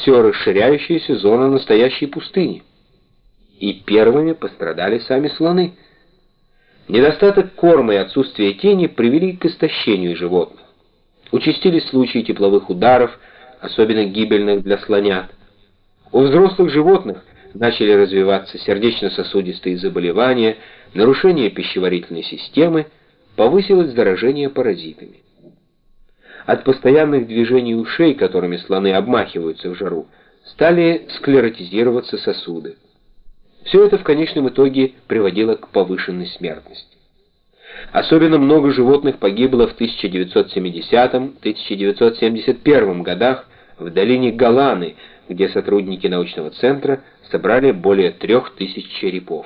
все расширяющаяся зона настоящей пустыни. И первыми пострадали сами слоны. Недостаток корма и отсутствие тени привели к истощению животных. Участились случаи тепловых ударов, особенно гибельных для слонят. У взрослых животных начали развиваться сердечно-сосудистые заболевания, нарушение пищеварительной системы, повысилось заражение паразитами. От постоянных движений ушей, которыми слоны обмахиваются в жару, стали склеротизироваться сосуды. Все это в конечном итоге приводило к повышенной смертности. Особенно много животных погибло в 1970-1971 годах в долине Голаны, где сотрудники научного центра собрали более 3000 черепов.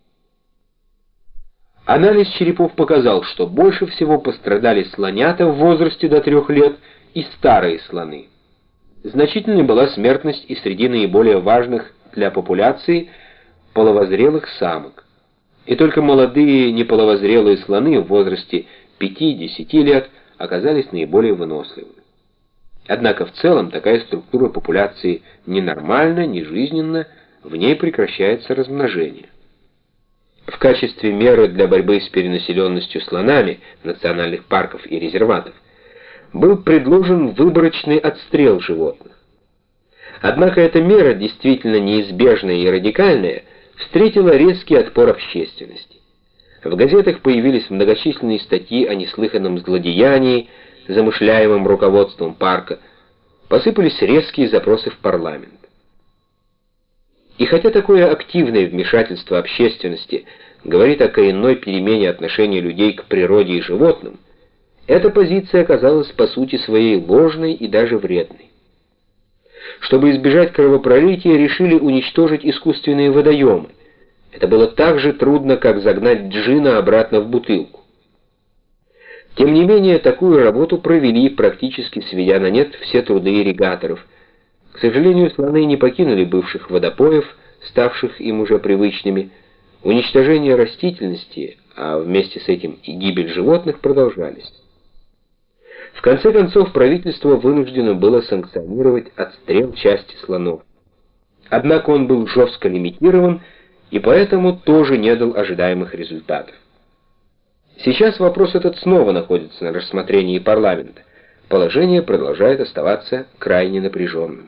Анализ черепов показал, что больше всего пострадали слонята в возрасте до 3 лет и старые слоны. Значительной была смертность и среди наиболее важных для популяции половозрелых самок. И только молодые неполовозрелые слоны в возрасте 5-10 лет оказались наиболее выносливыми. Однако в целом такая структура популяции ненормальна, нежизненна, в ней прекращается размножение. В качестве меры для борьбы с перенаселенностью слонами национальных парков и резерватов был предложен выборочный отстрел животных. Однако эта мера, действительно неизбежная и радикальная, встретила резкий отпор общественности. В газетах появились многочисленные статьи о неслыханном злодеянии, замышляемом руководством парка, посыпались резкие запросы в парламент. И хотя такое активное вмешательство общественности говорит о коренной перемене отношения людей к природе и животным, эта позиция оказалась по сути своей ложной и даже вредной. Чтобы избежать кровопролития, решили уничтожить искусственные водоемы. Это было так же трудно, как загнать джина обратно в бутылку. Тем не менее, такую работу провели, практически сведя на нет все труды ирригаторов. К сожалению, слоны не покинули бывших водопоев, ставших им уже привычными. Уничтожение растительности, а вместе с этим и гибель животных продолжались. В конце концов, правительство вынуждено было санкционировать отстрел части слонов. Однако он был жестко лимитирован и поэтому тоже не дал ожидаемых результатов. Сейчас вопрос этот снова находится на рассмотрении парламента. Положение продолжает оставаться крайне напряженным.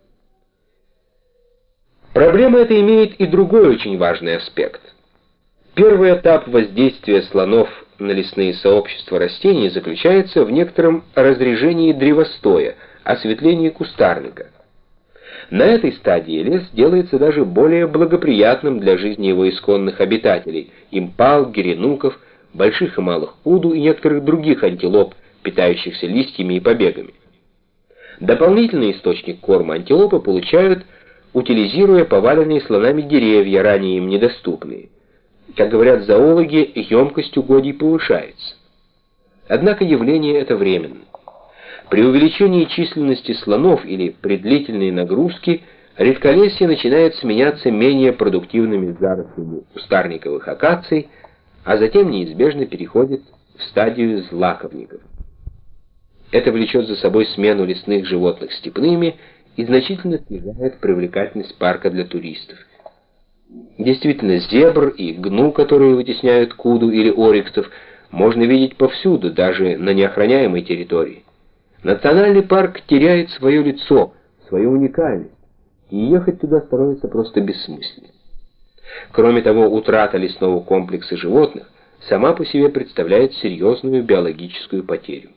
Проблема эта имеет и другой очень важный аспект. Первый этап воздействия слонов на лесные сообщества растений заключается в некотором разрежении древостоя, осветлении кустарника. На этой стадии лес делается даже более благоприятным для жизни его исконных обитателей – импал, геренуков, больших и малых уду и некоторых других антилоп, питающихся листьями и побегами. Дополнительный источник корма антилопы получают, утилизируя поваленные слонами деревья, ранее им недоступные. Как говорят зоологи, емкость угодий повышается. Однако явление это временно. При увеличении численности слонов или при длительной нагрузке редколесье начинает сменяться менее продуктивными зарослями кустарниковых акаций, а затем неизбежно переходит в стадию злаковников. Это влечет за собой смену лесных животных степными и значительно снижает привлекательность парка для туристов. Действительно, зебр и гну, которые вытесняют куду или ориксов, можно видеть повсюду, даже на неохраняемой территории. Национальный парк теряет свое лицо, свою уникальность, и ехать туда становится просто бессмысленно. Кроме того, утрата лесного комплекса животных сама по себе представляет серьезную биологическую потерю.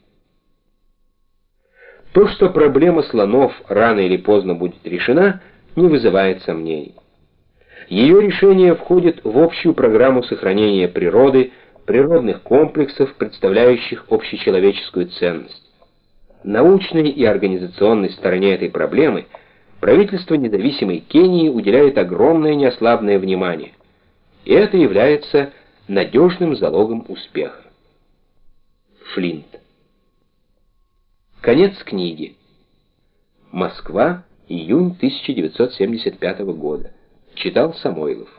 То, что проблема слонов рано или поздно будет решена, не вызывает сомнений. Ее решение входит в общую программу сохранения природы, природных комплексов, представляющих общечеловеческую ценность. Научной и организационной стороне этой проблемы правительство независимой Кении уделяет огромное неослабное внимание, и это является надежным залогом успеха. Флинт. Конец книги. Москва, июнь 1975 года. Читал Самойлов.